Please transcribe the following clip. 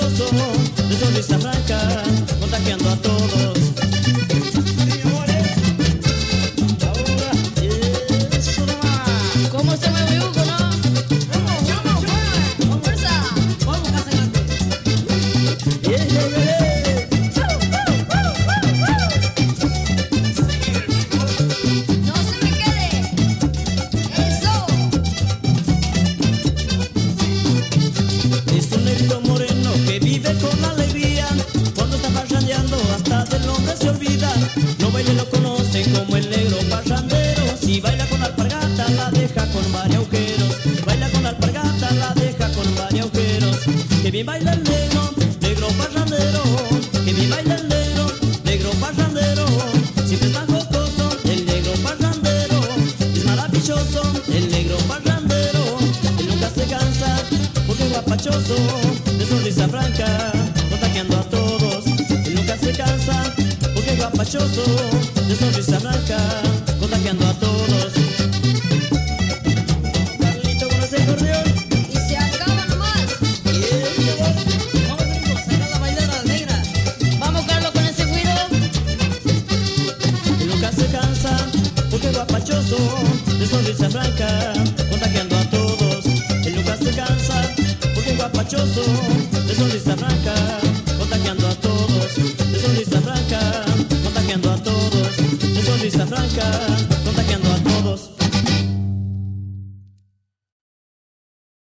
guapachoso, de sonrisa franca, contagiando a todos. ¿Cómo se mueve Hugo, no? ¡Vamos, fuerza! ¡Vamos, casa grande! ¡No se me quede! ¡Eso! Es un negrito moreno que vive con alegría. Cuando está parrandeando hasta del nombre se olvida. No baile lo conocen como el negro parrandero. Si baila con alpargata la deja con varios agujeros. Baila con alpargata la deja con varios agujeros. Que bien baila el negro, negro parrandero. Que bien baila el negro, negro parrandero. Siempre está jocoso el negro parrandero. Es maravilloso el negro parrandero. Él nunca se cansa porque es guapachoso, de sonrisa franca, contagiando a todos. Él nunca se cansa porque es guapachoso, de sonrisa franca, contagiando a todos. Carlito con ese acordeón. ¡Y se acaba nomás! Vamos, gringo, saca la bailar a la negra. ¡Vamos, Carlos, con ese guido! Él nunca se cansa porque es guapachoso, de sonrisa franca, contagiando a todos. Él nunca se cansa porque es guapachoso, de sonrisa franca, contagiando a todos. De sonrisa franca, contagiando a todos. De sonrisa franca.